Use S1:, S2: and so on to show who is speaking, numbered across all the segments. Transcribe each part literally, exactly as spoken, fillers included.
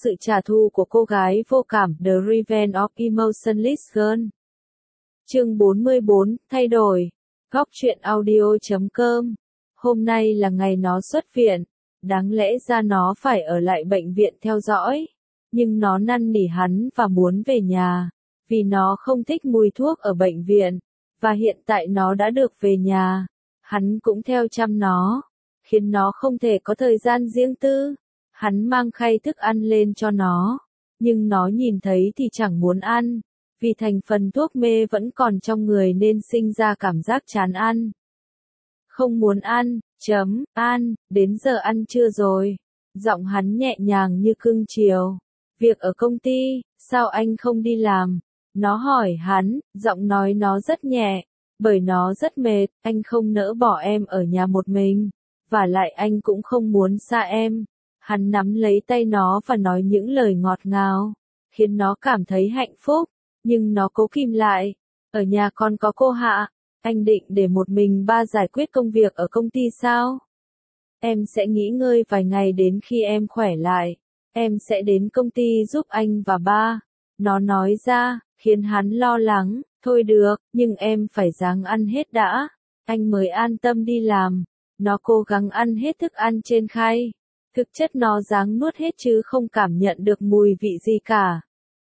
S1: sự trả thù của cô gái vô cảm, The Revenge of Emotionless Girl. Chương bốn mươi bốn, thay đổi. Góc truyện audio chấm com. Hôm nay là ngày nó xuất viện, đáng lẽ ra nó phải ở lại bệnh viện theo dõi, nhưng nó năn nỉ hắn và muốn về nhà, vì nó không thích mùi thuốc ở bệnh viện, và hiện tại nó đã được về nhà. Hắn cũng theo chăm nó, khiến nó không thể có thời gian riêng tư. Hắn mang khay thức ăn lên cho nó, nhưng nó nhìn thấy thì chẳng muốn ăn, vì thành phần thuốc mê vẫn còn trong người nên sinh ra cảm giác chán ăn. Không muốn ăn, chấm, ăn, đến giờ ăn trưa rồi. Giọng hắn nhẹ nhàng như cưng chiều. Việc ở công ty, sao anh không đi làm? Nó hỏi hắn, giọng nói nó rất nhẹ, bởi nó rất mệt, anh không nỡ bỏ em ở nhà một mình, và lại anh cũng không muốn xa em. Hắn nắm lấy tay nó và nói những lời ngọt ngào, khiến nó cảm thấy hạnh phúc, nhưng nó cố kìm lại. Ở nhà còn có cô Hạ, anh định để một mình ba giải quyết công việc ở công ty sao? Em sẽ nghỉ ngơi vài ngày đến khi em khỏe lại, em sẽ đến công ty giúp anh và ba. Nó nói ra, khiến hắn lo lắng, thôi được, nhưng em phải ráng ăn hết đã, anh mới an tâm đi làm. Nó cố gắng ăn hết thức ăn trên khay. Thực chất nó ráng nuốt hết chứ không cảm nhận được mùi vị gì cả.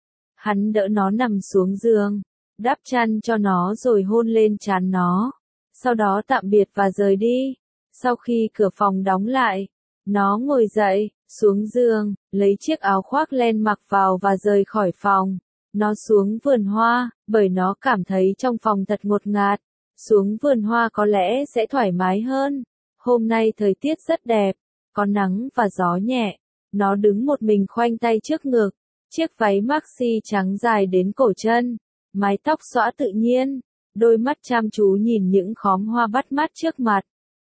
S1: Hắn đỡ nó nằm xuống giường, đắp chăn cho nó rồi hôn lên trán nó. Sau đó tạm biệt và rời đi. Sau khi cửa phòng đóng lại, nó ngồi dậy, xuống giường, lấy chiếc áo khoác len mặc vào và rời khỏi phòng. Nó xuống vườn hoa, bởi nó cảm thấy trong phòng thật ngột ngạt. Xuống vườn hoa có lẽ sẽ thoải mái hơn. Hôm nay thời tiết rất đẹp, có nắng và gió nhẹ. Nó đứng một mình khoanh tay trước ngực, chiếc váy maxi trắng dài đến cổ chân, mái tóc xõa tự nhiên, đôi mắt chăm chú nhìn những khóm hoa bắt mắt trước mặt.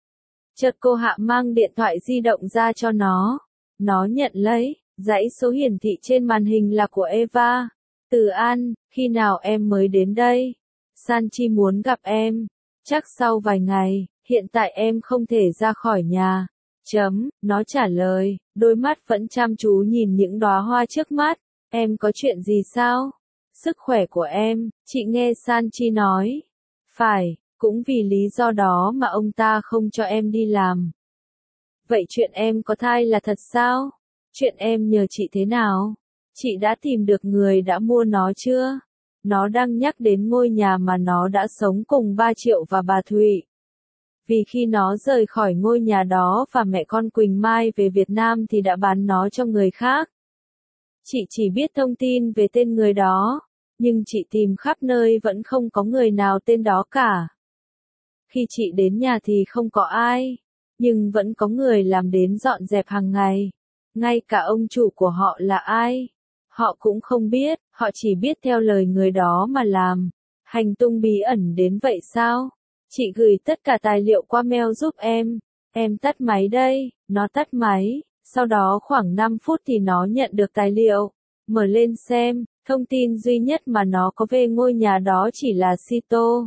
S1: Chợt cô Hạ mang điện thoại di động ra cho nó. Nó nhận lấy, dãy số hiển thị trên màn hình là của Eva. Từ An, khi nào em mới đến đây? Sanchi muốn gặp em. Chắc sau vài ngày, hiện tại em không thể ra khỏi nhà. Chấm, nó trả lời, đôi mắt vẫn chăm chú nhìn những đóa hoa trước mắt. Em có chuyện gì sao? Sức khỏe của em, chị nghe Sanchi nói. Phải, cũng vì lý do đó mà ông ta không cho em đi làm. Vậy chuyện em có thai là thật sao? Chuyện em nhờ chị thế nào? Chị đã tìm được người đã mua nó chưa? Nó đang nhắc đến ngôi nhà mà nó đã sống cùng ba Triệu và bà Thụy. Vì khi nó rời khỏi ngôi nhà đó và mẹ con Quỳnh Mai về Việt Nam thì đã bán nó cho người khác. Chị chỉ biết thông tin về tên người đó, nhưng chị tìm khắp nơi vẫn không có người nào tên đó cả. Khi chị đến nhà thì không có ai, nhưng vẫn có người làm đến dọn dẹp hàng ngày. Ngay cả ông chủ của họ là ai, họ cũng không biết, họ chỉ biết theo lời người đó mà làm. Hành tung bí ẩn đến vậy sao? Chị gửi tất cả tài liệu qua mail giúp em. Em tắt máy đây. Nó tắt máy. Sau đó khoảng năm phút thì nó nhận được tài liệu. Mở lên xem. Thông tin duy nhất mà nó có về ngôi nhà đó chỉ là Sito.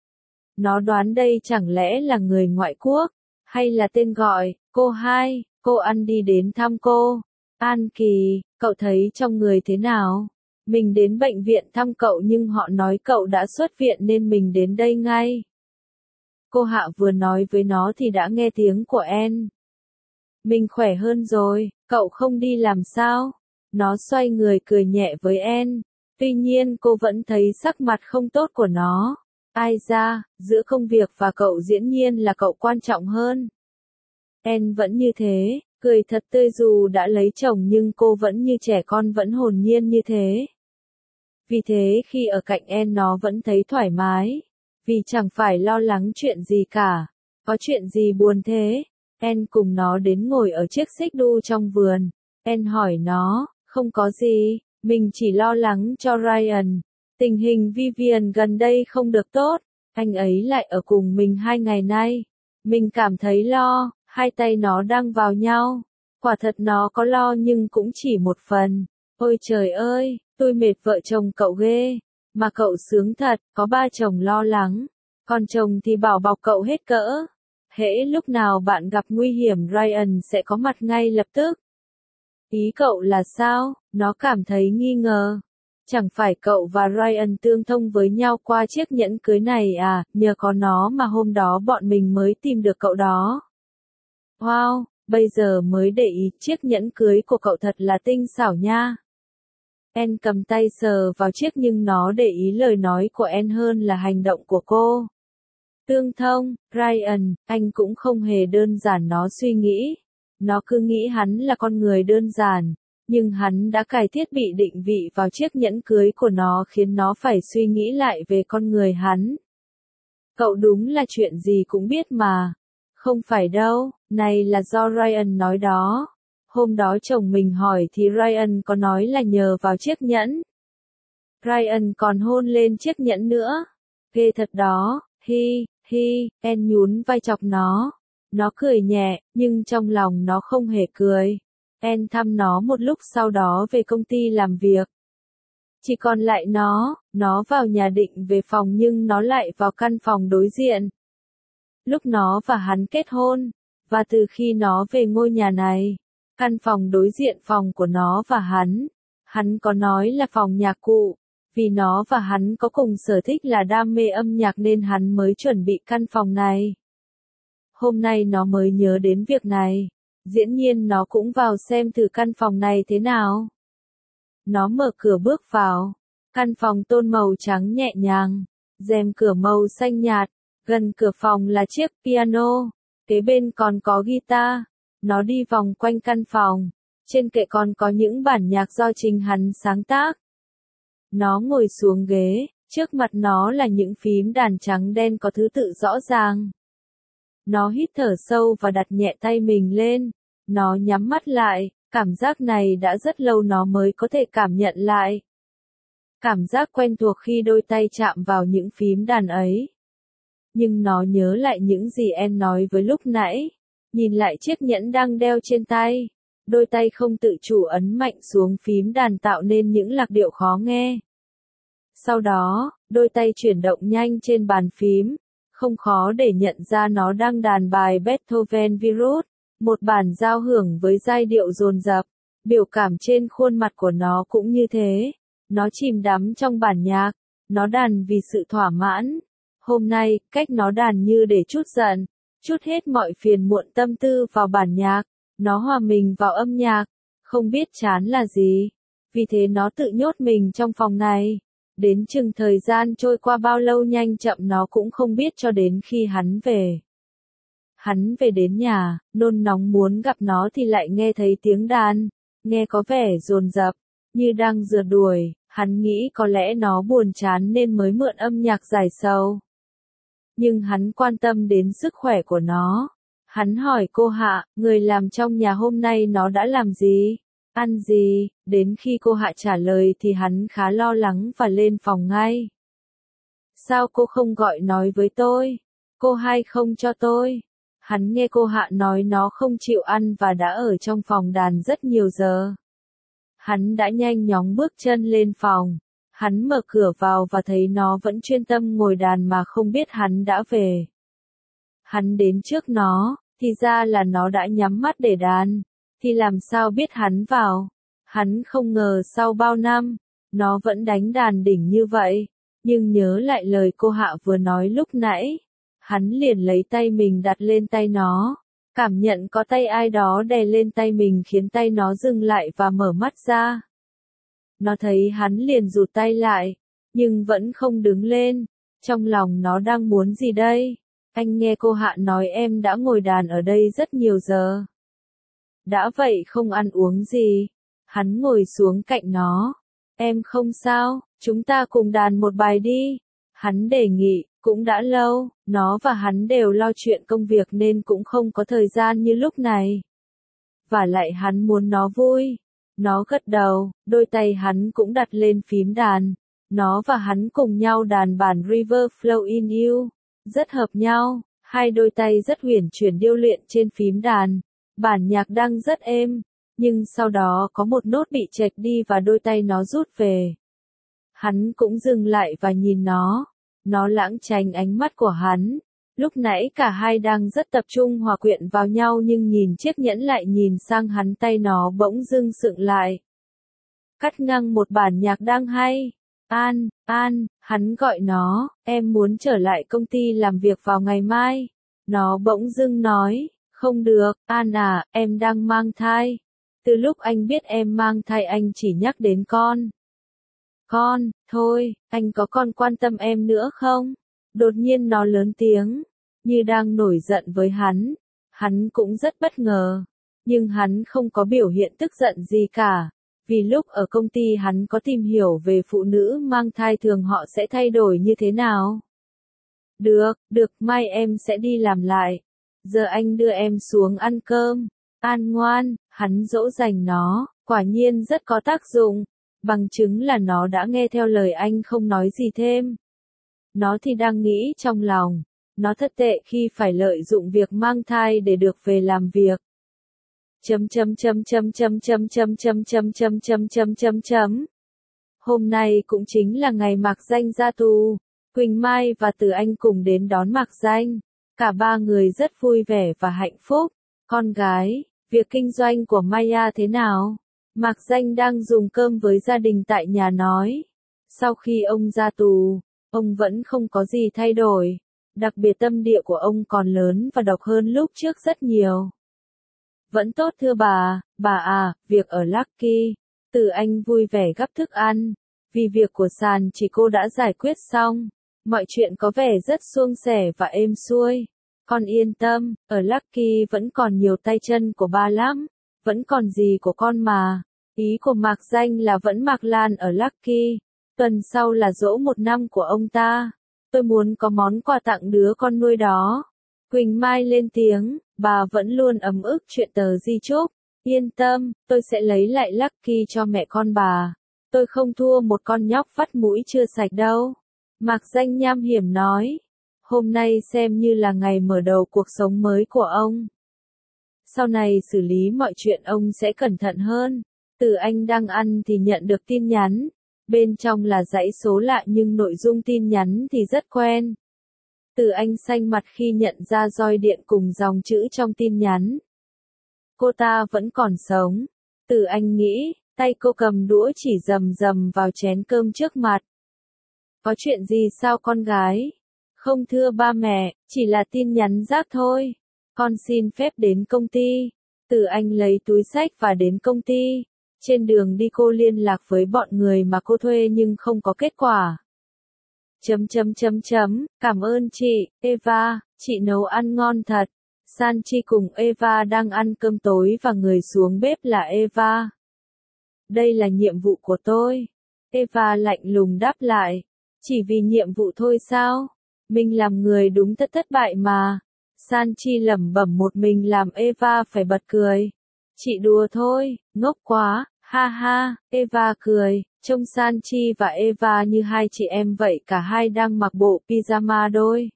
S1: Nó đoán đây chẳng lẽ là người ngoại quốc, hay là tên gọi, cô hai, cô ăn đi đến thăm cô. An Kỳ, cậu thấy trong người thế nào? Mình đến bệnh viện thăm cậu nhưng họ nói cậu đã xuất viện nên mình đến đây ngay. Cô Hạ vừa nói với nó thì đã nghe tiếng của En. Mình khỏe hơn rồi, cậu không đi làm sao? Nó xoay người cười nhẹ với En. Tuy nhiên cô vẫn thấy sắc mặt không tốt của nó. Ai ra, giữa công việc và cậu dĩ nhiên là cậu quan trọng hơn. En vẫn như thế, cười thật tươi dù đã lấy chồng nhưng cô vẫn như trẻ con vẫn hồn nhiên như thế. Vì thế khi ở cạnh En nó vẫn thấy thoải mái, vì chẳng phải lo lắng chuyện gì cả. Có chuyện gì buồn thế? En cùng nó đến ngồi ở chiếc xích đu trong vườn. En hỏi nó, không có gì, mình chỉ lo lắng cho Ryan. Tình hình Vivian gần đây không được tốt, anh ấy lại ở cùng mình hai ngày nay. Mình cảm thấy lo, hai tay nó đang vào nhau. Quả thật nó có lo nhưng cũng chỉ một phần. Ôi trời ơi, tôi mệt vợ chồng cậu ghê. Mà cậu sướng thật, có ba chồng lo lắng. Còn chồng thì bảo bọc cậu hết cỡ. Hễ lúc nào bạn gặp nguy hiểm Ryan sẽ có mặt ngay lập tức. Ý cậu là sao? Nó cảm thấy nghi ngờ. Chẳng phải cậu và Ryan tương thông với nhau qua chiếc nhẫn cưới này à, nhờ có nó mà hôm đó bọn mình mới tìm được cậu đó. Wow, bây giờ mới để ý chiếc nhẫn cưới của cậu thật là tinh xảo nha. Anne cầm tay sờ vào chiếc nhưng nó để ý lời nói của Anne hơn là hành động của cô. Tương thông, Ryan, anh cũng không hề đơn giản nó suy nghĩ. Nó cứ nghĩ hắn là con người đơn giản, nhưng hắn đã cài thiết bị định vị vào chiếc nhẫn cưới của nó khiến nó phải suy nghĩ lại về con người hắn. Cậu đúng là chuyện gì cũng biết mà. Không phải đâu, này là do Ryan nói đó. Hôm đó chồng mình hỏi thì Ryan có nói là nhờ vào chiếc nhẫn. Ryan còn hôn lên chiếc nhẫn nữa. Ghê thật đó, hi, hi, Anne nhún vai chọc nó. Nó cười nhẹ, nhưng trong lòng nó không hề cười. Anne thăm nó một lúc sau đó về công ty làm việc. Chỉ còn lại nó, nó vào nhà định về phòng nhưng nó lại vào căn phòng đối diện. Lúc nó và hắn kết hôn, và từ khi nó về ngôi nhà này, căn phòng đối diện phòng của nó và hắn, hắn có nói là phòng nhạc cụ, vì nó và hắn có cùng sở thích là đam mê âm nhạc nên hắn mới chuẩn bị căn phòng này. Hôm nay nó mới nhớ đến việc này, dĩ nhiên nó cũng vào xem thử căn phòng này thế nào. Nó mở cửa bước vào, căn phòng tôn màu trắng nhẹ nhàng, rèm cửa màu xanh nhạt, gần cửa phòng là chiếc piano, kế bên còn có guitar. Nó đi vòng quanh căn phòng, trên kệ còn có những bản nhạc do chính hắn sáng tác. Nó ngồi xuống ghế, trước mặt nó là những phím đàn trắng đen có thứ tự rõ ràng. Nó hít thở sâu và đặt nhẹ tay mình lên, nó nhắm mắt lại, cảm giác này đã rất lâu nó mới có thể cảm nhận lại. Cảm giác quen thuộc khi đôi tay chạm vào những phím đàn ấy. Nhưng nó nhớ lại những gì em nói với lúc nãy. Nhìn lại chiếc nhẫn đang đeo trên tay, đôi tay không tự chủ ấn mạnh xuống phím đàn tạo nên những nhạc điệu khó nghe. Sau đó, đôi tay chuyển động nhanh trên bàn phím, không khó để nhận ra nó đang đàn bài Beethoven Virus, một bản giao hưởng với giai điệu dồn dập. Biểu cảm trên khuôn mặt của nó cũng như thế, nó chìm đắm trong bản nhạc, nó đàn vì sự thỏa mãn. Hôm nay, cách nó đàn như để trút giận. Chút hết mọi phiền muộn tâm tư vào bản nhạc, nó hòa mình vào âm nhạc, không biết chán là gì. Vì thế nó tự nhốt mình trong phòng này. Đến chừng thời gian trôi qua bao lâu nhanh chậm nó cũng không biết cho đến khi hắn về. Hắn về đến nhà, nôn nóng muốn gặp nó thì lại nghe thấy tiếng đàn, nghe có vẻ dồn dập, như đang rượt đuổi. Hắn nghĩ có lẽ nó buồn chán nên mới mượn âm nhạc giải sầu. Nhưng hắn quan tâm đến sức khỏe của nó. Hắn hỏi cô Hạ, người làm trong nhà hôm nay nó đã làm gì, ăn gì, đến khi cô Hạ trả lời thì hắn khá lo lắng và lên phòng ngay. Sao cô không gọi nói với tôi? Cô hai không cho tôi. Hắn nghe cô Hạ nói nó không chịu ăn và đã ở trong phòng đàn rất nhiều giờ. Hắn đã nhanh nhóng bước chân lên phòng. Hắn mở cửa vào và thấy nó vẫn chuyên tâm ngồi đàn mà không biết hắn đã về. Hắn đến trước nó, thì ra là nó đã nhắm mắt để đàn, thì làm sao biết hắn vào. Hắn không ngờ sau bao năm, nó vẫn đánh đàn đỉnh như vậy, nhưng nhớ lại lời cô Hạ vừa nói lúc nãy. Hắn liền lấy tay mình đặt lên tay nó, cảm nhận có tay ai đó đè lên tay mình khiến tay nó dừng lại và mở mắt ra. Nó thấy hắn liền rụt tay lại, nhưng vẫn không đứng lên. Trong lòng nó đang muốn gì đây? Anh nghe cô Hạ nói em đã ngồi đàn ở đây rất nhiều giờ. Đã vậy không ăn uống gì. Hắn ngồi xuống cạnh nó. Em không sao, chúng ta cùng đàn một bài đi. Hắn đề nghị, cũng đã lâu, nó và hắn đều lo chuyện công việc nên cũng không có thời gian như lúc này. Và lại hắn muốn nó vui. Nó gật đầu, đôi tay hắn cũng đặt lên phím đàn. Nó và hắn cùng nhau đàn bản River Flow in You. Rất hợp nhau, hai đôi tay rất uyển chuyển điêu luyện trên phím đàn. Bản nhạc đang rất êm, nhưng sau đó có một nốt bị chệch đi và đôi tay nó rút về. Hắn cũng dừng lại và nhìn nó. Nó lãng tránh ánh mắt của hắn. Lúc nãy cả hai đang rất tập trung hòa quyện vào nhau nhưng nhìn chiếc nhẫn lại nhìn sang hắn, tay nó bỗng dưng sượng lại. Cắt ngang một bản nhạc đang hay. An, An, hắn gọi nó, em muốn trở lại công ty làm việc vào ngày mai. Nó bỗng dưng nói, không được, An à, em đang mang thai. Từ lúc anh biết em mang thai anh chỉ nhắc đến con. Con, thôi, anh có còn quan tâm em nữa không? Đột nhiên nó lớn tiếng, như đang nổi giận với hắn. Hắn cũng rất bất ngờ, nhưng hắn không có biểu hiện tức giận gì cả. Vì lúc ở công ty hắn có tìm hiểu về phụ nữ mang thai thường họ sẽ thay đổi như thế nào. Được, được, mai em sẽ đi làm lại. Giờ anh đưa em xuống ăn cơm. An ngoan, hắn dỗ dành nó, quả nhiên rất có tác dụng. Bằng chứng là nó đã nghe theo lời anh không nói gì thêm. Nó thì đang nghĩ trong lòng, nó thật tệ khi phải lợi dụng việc mang thai để được về làm việc. Chấm chấm chấm chấm chấm chấm chấm chấm chấm chấm chấm chấm chấm chấm. Hôm nay cũng chính là ngày Mạc Danh ra tù. Quỳnh Mai và Từ Anh cùng đến đón Mạc Danh. Cả ba người rất vui vẻ và hạnh phúc. Con gái, việc kinh doanh của Maya thế nào? Mạc Danh đang dùng cơm với gia đình tại nhà nói. Sau khi ông ra tù, ông vẫn không có gì thay đổi. Đặc biệt tâm địa của ông còn lớn và độc hơn lúc trước rất nhiều. Vẫn tốt thưa bà, bà à, việc ở Lucky. Từ Anh vui vẻ gắp thức ăn. Vì việc của sàn chỉ cô đã giải quyết xong. Mọi chuyện có vẻ rất suôn sẻ và êm xuôi. Con yên tâm, ở Lucky vẫn còn nhiều tay chân của ba lắm. Vẫn còn gì của con mà. Ý của Mạc Danh là vẫn Mạc Lan ở Lucky. Tuần sau là giỗ một năm của ông ta. Tôi muốn có món quà tặng đứa con nuôi đó. Quỳnh Mai lên tiếng, bà vẫn luôn ấm ức chuyện tờ di chúc. Yên tâm, tôi sẽ lấy lại Lucky cho mẹ con bà. Tôi không thua một con nhóc vắt mũi chưa sạch đâu. Mạc Danh nham hiểm nói. Hôm nay xem như là ngày mở đầu cuộc sống mới của ông. Sau này xử lý mọi chuyện ông sẽ cẩn thận hơn. Từ Anh đang ăn thì nhận được tin nhắn. Bên trong là dãy số lạ nhưng nội dung tin nhắn thì rất quen. Từ Anh xanh mặt khi nhận ra roi điện cùng dòng chữ trong tin nhắn. Cô ta vẫn còn sống. Từ Anh nghĩ, tay cô cầm đũa chỉ rầm rầm vào chén cơm trước mặt. Có chuyện gì sao con gái? Không thưa ba mẹ, chỉ là tin nhắn rác thôi. Con xin phép đến công ty. Từ Anh lấy túi xách và đến công ty. Trên đường đi cô liên lạc với bọn người mà cô thuê nhưng không có kết quả. Chấm chấm chấm chấm, cảm ơn chị, Eva, chị nấu ăn ngon thật. Sanchi cùng Eva đang ăn cơm tối và người xuống bếp là Eva. Đây là nhiệm vụ của tôi. Eva lạnh lùng đáp lại. Chỉ vì nhiệm vụ thôi sao? Mình làm người đúng thất thất bại mà. Sanchi lẩm bẩm một mình làm Eva phải bật cười. Chị đùa thôi, ngốc quá, ha ha, Eva cười. Trông Sanchi và Eva như hai chị em vậy, cả hai đang mặc bộ pyjama đôi.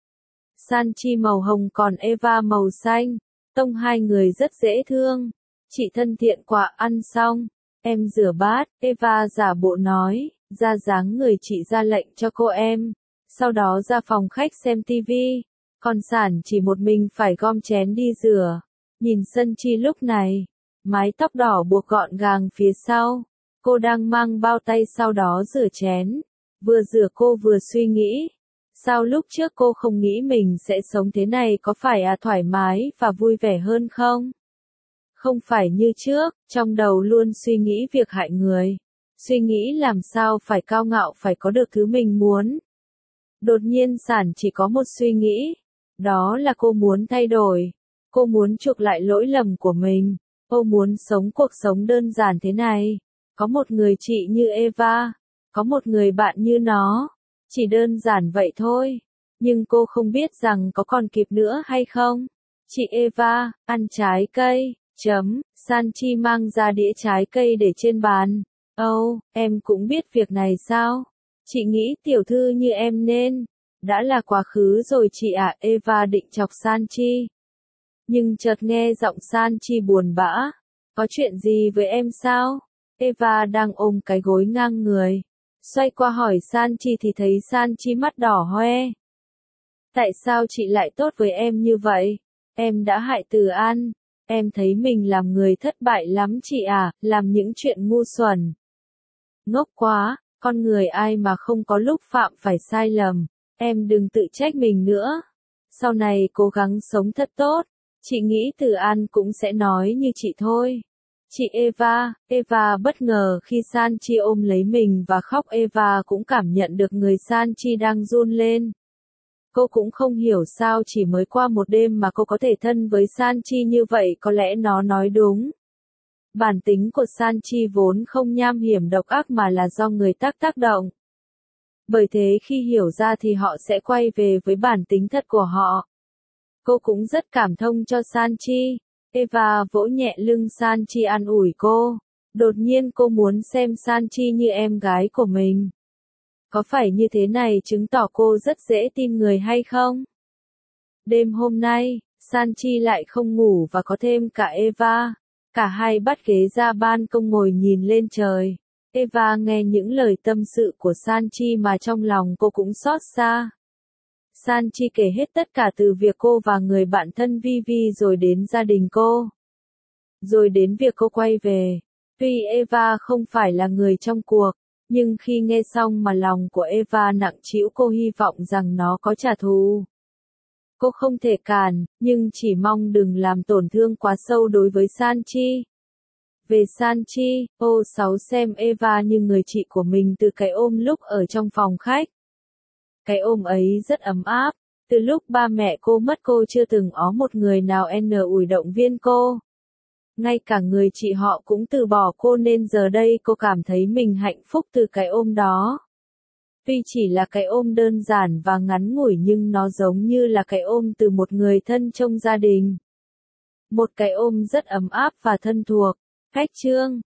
S1: Sanchi màu hồng còn Eva màu xanh. Tông hai người rất dễ thương. Chị thân thiện quá, ăn xong. Em rửa bát, Eva giả bộ nói, ra dáng người chị ra lệnh cho cô em. Sau đó ra phòng khách xem tivi. Còn Sản chỉ một mình phải gom chén đi rửa. Nhìn Sanchi lúc này, mái tóc đỏ buộc gọn gàng phía sau. Cô đang mang bao tay sau đó rửa chén. Vừa rửa cô vừa suy nghĩ. Sao lúc trước cô không nghĩ mình sẽ sống thế này, có phải à thoải mái và vui vẻ hơn không? Không phải như trước, trong đầu luôn suy nghĩ việc hại người. Suy nghĩ làm sao phải cao ngạo, phải có được thứ mình muốn. Đột nhiên Sản chỉ có một suy nghĩ. Đó là cô muốn thay đổi. Cô muốn chuộc lại lỗi lầm của mình. Cô muốn sống cuộc sống đơn giản thế này. Có một người chị như Eva. Có một người bạn như nó. Chỉ đơn giản vậy thôi. Nhưng cô không biết rằng có còn kịp nữa hay không. Chị Eva, ăn trái cây. Chấm, Sanchi mang ra đĩa trái cây để trên bàn. Âu, oh, em cũng biết việc này sao? Chị nghĩ tiểu thư như em nên. Đã là quá khứ rồi chị ạ. Eva định chọc Sanchi. Nhưng chợt nghe giọng Sanchi buồn bã. Có chuyện gì với em sao? Eva đang ôm cái gối ngang người. Xoay qua hỏi Sanchi thì thấy Sanchi mắt đỏ hoe. Tại sao chị lại tốt với em như vậy? Em đã hại Từ An. Em thấy mình làm người thất bại lắm chị à, làm những chuyện ngu xuẩn. Ngốc quá, con người ai mà không có lúc phạm phải sai lầm. Em đừng tự trách mình nữa. Sau này cố gắng sống thật tốt. Chị nghĩ Từ An cũng sẽ nói như chị thôi. Chị Eva, Eva bất ngờ khi Sanchi ôm lấy mình và khóc. Eva cũng cảm nhận được người Sanchi đang run lên. Cô cũng không hiểu sao chỉ mới qua một đêm mà cô có thể thân với Sanchi như vậy, có lẽ nó nói đúng. Bản tính của Sanchi vốn không nham hiểm độc ác mà là do người tác tác động. Bởi thế khi hiểu ra thì họ sẽ quay về với bản tính thật của họ. Cô cũng rất cảm thông cho Sanchi. Eva vỗ nhẹ lưng Sanchi an ủi cô. Đột nhiên cô muốn xem Sanchi như em gái của mình. Có phải như thế này chứng tỏ cô rất dễ tin người hay không? Đêm hôm nay, Sanchi lại không ngủ và có thêm cả Eva. Cả hai bắt ghế ra ban công ngồi nhìn lên trời. Eva nghe những lời tâm sự của Sanchi mà trong lòng cô cũng xót xa. Sanchi kể hết tất cả từ việc cô và người bạn thân Vivi rồi đến gia đình cô. Rồi đến việc cô quay về. Tuy Eva không phải là người trong cuộc, nhưng khi nghe xong mà lòng của Eva nặng trĩu, cô hy vọng rằng nó có trả thù. Cô không thể cản, nhưng chỉ mong đừng làm tổn thương quá sâu đối với Sanchi. Về Sanchi, ô sáu xem Eva như người chị của mình từ cái ôm lúc ở trong phòng khách. Cái ôm ấy rất ấm áp. Từ lúc ba mẹ cô mất cô chưa từng có một người nào n ủi động viên cô. Ngay cả người chị họ cũng từ bỏ cô nên giờ đây cô cảm thấy mình hạnh phúc từ cái ôm đó. Tuy chỉ là cái ôm đơn giản và ngắn ngủi nhưng nó giống như là cái ôm từ một người thân trong gia đình. Một cái ôm rất ấm áp và thân thuộc. Khách chương